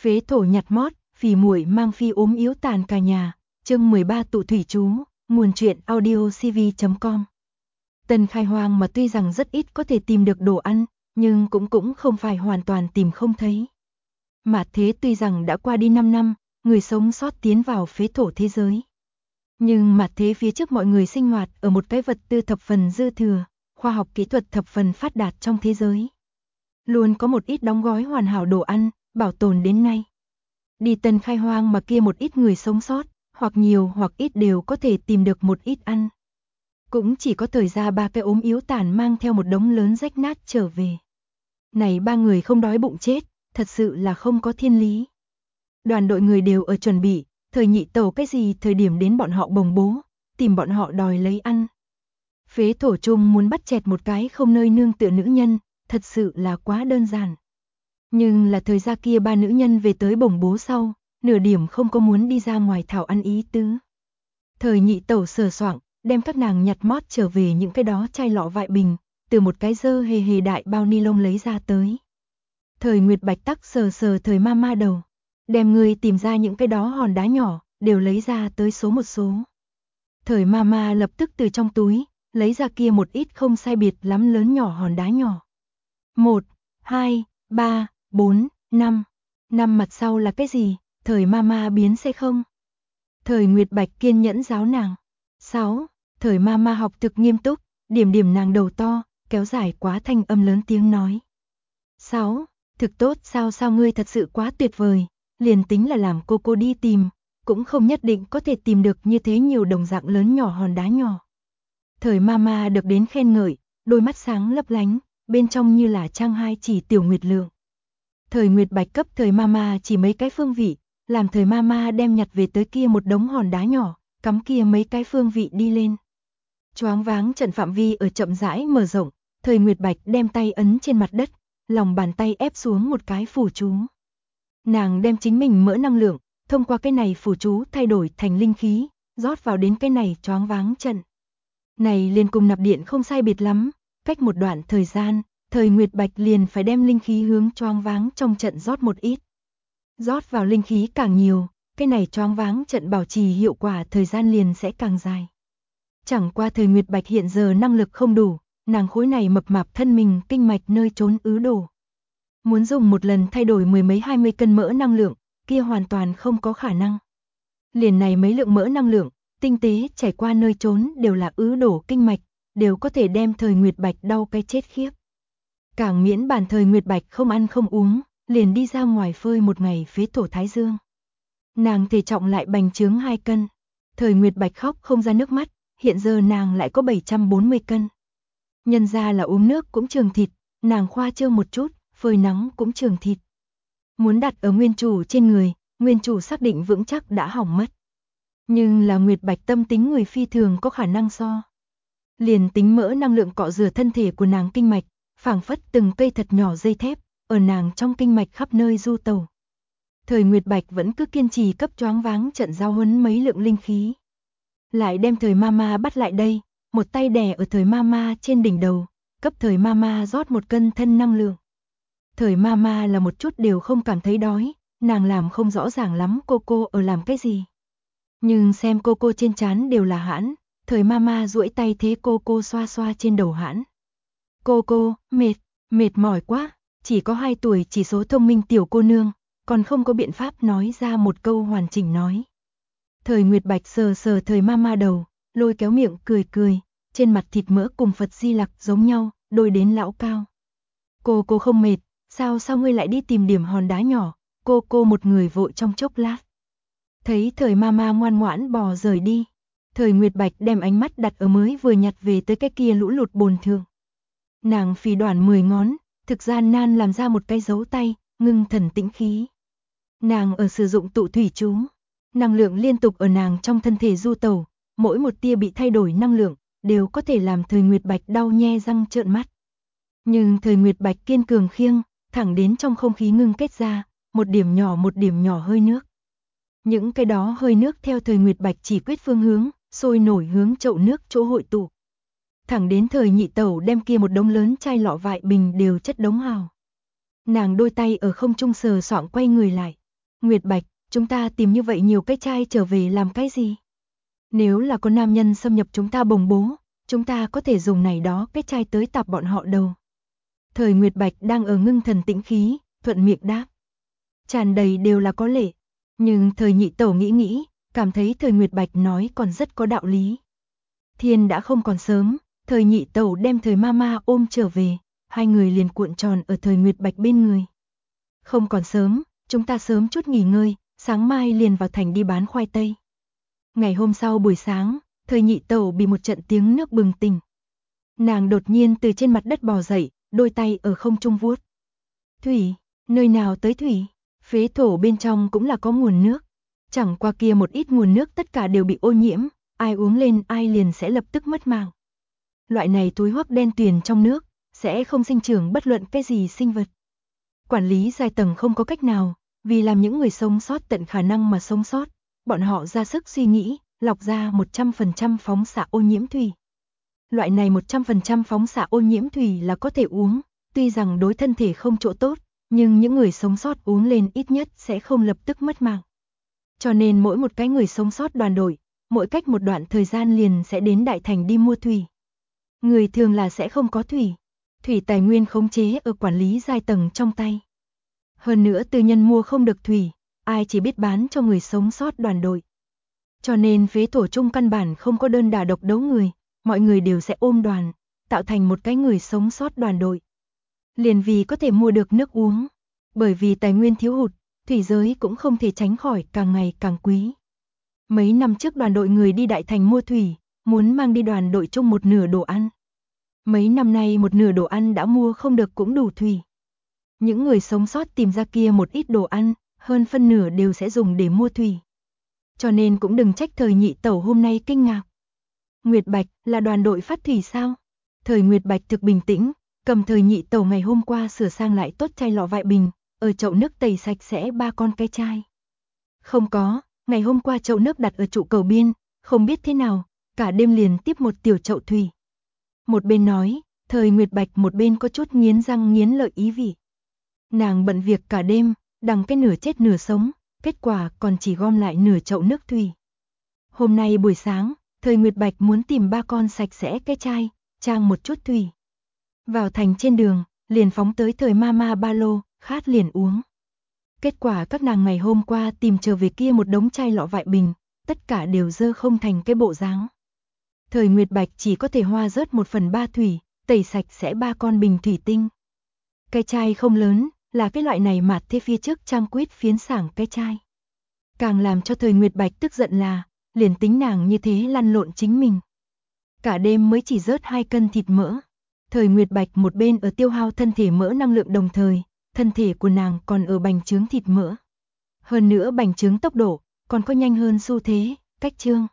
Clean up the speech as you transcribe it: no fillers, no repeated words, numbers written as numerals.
Phế thổ nhặt mót, phì muội mang phi ốm yếu tàn cả nhà. Chương 13 tụ thủy chú, nguồn truyện audiocv.com. Tần Khai Hoang mà tuy rằng rất ít có thể tìm được đồ ăn, nhưng cũng không phải hoàn toàn tìm không thấy. Mà thế tuy rằng đã qua đi 5 năm, người sống sót tiến vào phế thổ thế giới. Nhưng mà thế phía trước mọi người sinh hoạt ở một cái vật tư thập phần dư thừa, khoa học kỹ thuật thập phần phát đạt trong thế giới. Luôn có một ít đóng gói hoàn hảo đồ ăn, bảo tồn đến nay. Đi Tần Khai Hoang mà kia một ít người sống sót, hoặc nhiều hoặc ít đều có thể tìm được một ít ăn. Cũng chỉ có thời ra 3 cái ốm yếu tàn mang theo một đống lớn rách nát trở về. Này 3 người không đói bụng chết, thật sự là không có thiên lý. Đoàn đội người đều ở chuẩn bị, thời nhị tẩu cái gì thời điểm đến bọn họ bồng bố, tìm bọn họ đòi lấy ăn. Phế thổ chung muốn bắt chẹt một cái không nơi nương tựa nữ nhân, thật sự là quá đơn giản. Nhưng là thời gian kia 3 nữ nhân về tới bồng bố sau, nửa điểm không có muốn đi ra ngoài thảo ăn ý tứ. Thời nhị tẩu sờ soạng, đem các nàng nhặt mót trở về những cái đó chai lọ vại bình, từ một cái dơ hề hề đại bao ni lông lấy ra tới. Thời Nguyệt Bạch tắc sờ sờ thời ma đầu, đem người tìm ra những cái đó hòn đá nhỏ, đều lấy ra tới số một số. Thời ma lập tức từ trong túi, lấy ra kia một ít không sai biệt lắm lớn nhỏ hòn đá nhỏ. 1, 2, 3, 4, 5. 5 mặt sau là cái gì? Thời ma biến sẽ không? Thời Nguyệt Bạch kiên nhẫn giáo nàng. 6. Thời ma học thực nghiêm túc, điểm nàng đầu to, kéo dài quá thanh âm lớn tiếng nói. 6. Thực tốt sao ngươi thật sự quá tuyệt vời, liền tính là làm cô đi tìm, cũng không nhất định có thể tìm được như thế nhiều đồng dạng lớn nhỏ hòn đá nhỏ. Thời ma được đến khen ngợi, đôi mắt sáng lấp lánh, bên trong như là trang hai chỉ tiểu nguyệt lượng. Thời Nguyệt Bạch cấp thời ma chỉ mấy cái phương vị, làm thời ma đem nhặt về tới kia một đống hòn đá nhỏ, cắm kia mấy cái phương vị đi lên. Choáng váng trận phạm vi ở chậm rãi mở rộng, thời Nguyệt Bạch đem tay ấn trên mặt đất, lòng bàn tay ép xuống một cái phù chú. Nàng đem chính mình mỡ năng lượng, thông qua cái này phù chú thay đổi thành linh khí, rót vào đến cái này choáng váng trận. Này liền cùng nạp điện không sai biệt lắm, cách một đoạn thời gian, thời Nguyệt Bạch liền phải đem linh khí hướng choáng váng trong trận rót một ít. Rót vào linh khí càng nhiều, cái này choáng váng trận bảo trì hiệu quả thời gian liền sẽ càng dài. Chẳng qua thời Nguyệt Bạch hiện giờ năng lực không đủ, nàng khối này mập mạp thân mình kinh mạch nơi trốn ứ đổ. Muốn dùng một lần thay đổi 10 mấy 20 cân mỡ năng lượng, kia hoàn toàn không có khả năng. Liền này mấy lượng mỡ năng lượng, tinh tế chảy qua nơi trốn đều là ứ đổ kinh mạch, đều có thể đem thời Nguyệt Bạch đau cái chết khiếp. Càng miễn bản thời Nguyệt Bạch không ăn không uống, liền đi ra ngoài phơi một ngày phế thổ thái dương. Nàng thể trọng lại bành trướng 2 cân. Thời Nguyệt Bạch khóc không ra nước mắt, hiện giờ nàng lại có 740 cân. Nhân ra là uống nước cũng trường thịt, nàng khoa trương một chút, phơi nắng cũng trường thịt. Muốn đặt ở nguyên chủ trên người, nguyên chủ xác định vững chắc đã hỏng mất. Nhưng là Nguyệt Bạch tâm tính người phi thường có khả năng so. Liền tính mỡ năng lượng cọ rửa thân thể của nàng kinh mạch, phảng phất từng cây thật nhỏ dây thép, ở nàng trong kinh mạch khắp nơi du tẩu. Thời Nguyệt Bạch vẫn cứ kiên trì cấp choáng váng trận giao huấn mấy lượng linh khí. Lại đem thời ma bắt lại đây, một tay đè ở thời ma trên đỉnh đầu, cấp thời ma rót một cân thân năng lượng. Thời ma là một chút đều không cảm thấy đói, nàng làm không rõ ràng lắm cô ở làm cái gì. Nhưng xem cô trên trán đều là hãn, thời ma duỗi tay thế cô xoa xoa trên đầu hãn. Cô, mệt mỏi quá, chỉ có 2 tuổi chỉ số thông minh tiểu cô nương, còn không có biện pháp nói ra một câu hoàn chỉnh nói. Thời Nguyệt Bạch sờ sờ thời ma đầu, lôi kéo miệng cười, trên mặt thịt mỡ cùng Phật Di Lặc giống nhau, đôi đến lão cao. Cô không mệt, sao ngươi lại đi tìm điểm hòn đá nhỏ, cô một người vội trong chốc lát. Thấy thời ma ngoan ngoãn bò rời đi, thời Nguyệt Bạch đem ánh mắt đặt ở mới vừa nhặt về tới cái kia lũ lụt bồn thượng. Nàng phì đoản 10 ngón, thực gian nan làm ra một cái dấu tay, ngưng thần tĩnh khí. Nàng ở sử dụng tụ thủy chú, năng lượng liên tục ở nàng trong thân thể du tẩu, mỗi một tia bị thay đổi năng lượng, đều có thể làm thời Nguyệt Bạch đau nhe răng trợn mắt. Nhưng thời Nguyệt Bạch kiên cường khiêng, thẳng đến trong không khí ngưng kết ra, một điểm nhỏ hơi nước. Những cái đó hơi nước theo thời Nguyệt Bạch chỉ quyết phương hướng, sôi nổi hướng chậu nước chỗ hội tụ. Thẳng đến thời nhị tẩu đem kia một đống lớn chai lọ vại bình đều chất đống hào. Nàng đôi tay ở không trung sờ soạng quay người lại, Nguyệt Bạch, chúng ta tìm như vậy nhiều cái trai trở về làm cái gì? Nếu là có nam nhân xâm nhập chúng ta bồng bố, chúng ta có thể dùng này đó cái trai tới tạp bọn họ đầu. Thời Nguyệt Bạch đang ở ngưng thần tĩnh khí, thuận miệng đáp. Tràn đầy đều là có lệ, nhưng thời nhị tẩu nghĩ, cảm thấy thời Nguyệt Bạch nói còn rất có đạo lý. Thiên đã không còn sớm, thời nhị tẩu đem thời mama ôm trở về, hai người liền cuộn tròn ở thời Nguyệt Bạch bên người. Không còn sớm, chúng ta sớm chút nghỉ ngơi, sáng mai liền vào thành đi bán khoai tây. Ngày hôm sau buổi sáng, thời nhị tẩu bị một trận tiếng nước bừng tỉnh. Nàng đột nhiên từ trên mặt đất bò dậy, đôi tay ở không trung vuốt. Thủy, nơi nào tới thủy? Phế thổ bên trong cũng là có nguồn nước. Chẳng qua kia một ít nguồn nước tất cả đều bị ô nhiễm, ai uống lên ai liền sẽ lập tức mất mạng. Loại này túi hoắc đen tuyền trong nước, sẽ không sinh trưởng bất luận cái gì sinh vật. Quản lý giai tầng không có cách nào, vì làm những người sống sót tận khả năng mà sống sót, bọn họ ra sức suy nghĩ, lọc ra 100% phóng xạ ô nhiễm thủy. Loại này 100% phóng xạ ô nhiễm thủy là có thể uống, tuy rằng đối thân thể không chỗ tốt, nhưng những người sống sót uống lên ít nhất sẽ không lập tức mất mạng. Cho nên mỗi một cái người sống sót đoàn đội, mỗi cách một đoạn thời gian liền sẽ đến đại thành đi mua thủy. Người thường là sẽ không có thủy. Thủy tài nguyên khống chế ở quản lý giai tầng trong tay. Hơn nữa tư nhân mua không được thủy, ai chỉ biết bán cho người sống sót đoàn đội. Cho nên phế thổ chung căn bản không có đơn đả độc đấu người, mọi người đều sẽ ôm đoàn, tạo thành một cái người sống sót đoàn đội. Liền vì có thể mua được nước uống, bởi vì tài nguyên thiếu hụt, thủy giới cũng không thể tránh khỏi càng ngày càng quý. Mấy năm trước đoàn đội người đi đại thành mua thủy, muốn mang đi đoàn đội chung một nửa đồ ăn. Mấy năm nay một nửa đồ ăn đã mua không được cũng đủ thủy. Những người sống sót tìm ra kia một ít đồ ăn, hơn phân nửa đều sẽ dùng để mua thủy. Cho nên cũng đừng trách thời nhị tẩu hôm nay kinh ngạc. Nguyệt Bạch là đoàn đội phát thủy sao? Thời Nguyệt Bạch thực bình tĩnh, cầm thời nhị tẩu ngày hôm qua sửa sang lại tốt chai lọ vại bình, ở chậu nước tẩy sạch sẽ 3 con cái chai. Không có, ngày hôm qua chậu nước đặt ở trụ cầu biên, không biết thế nào, cả đêm liền tiếp một tiểu chậu thủy. Một bên nói, thời Nguyệt Bạch một bên có chút nghiến răng nghiến lợi ý vị. Nàng bận việc cả đêm, đằng cái nửa chết nửa sống, kết quả còn chỉ gom lại nửa chậu nước thủy. Hôm nay buổi sáng, thời Nguyệt Bạch muốn tìm 3 con sạch sẽ cái chai, trang một chút thủy. Vào thành trên đường, liền phóng tới thời mama ba lô, khát liền uống. Kết quả các nàng ngày hôm qua tìm trở về kia một đống chai lọ vại bình, tất cả đều dơ không thành cái bộ dáng. Thời Nguyệt Bạch chỉ có thể hoa rớt 1/3 thủy, tẩy sạch sẽ 3 con bình thủy tinh. Cái chai không lớn, là cái loại này mạt thế phía trước trang quýt phiến sảng cái chai. Càng làm cho thời Nguyệt Bạch tức giận là, liền tính nàng như thế lăn lộn chính mình. Cả đêm mới chỉ rớt 2 cân thịt mỡ. Thời Nguyệt Bạch một bên ở tiêu hao thân thể mỡ năng lượng đồng thời, thân thể của nàng còn ở bành trướng thịt mỡ. Hơn nữa bành trướng tốc độ, còn có nhanh hơn xu thế, cách trương.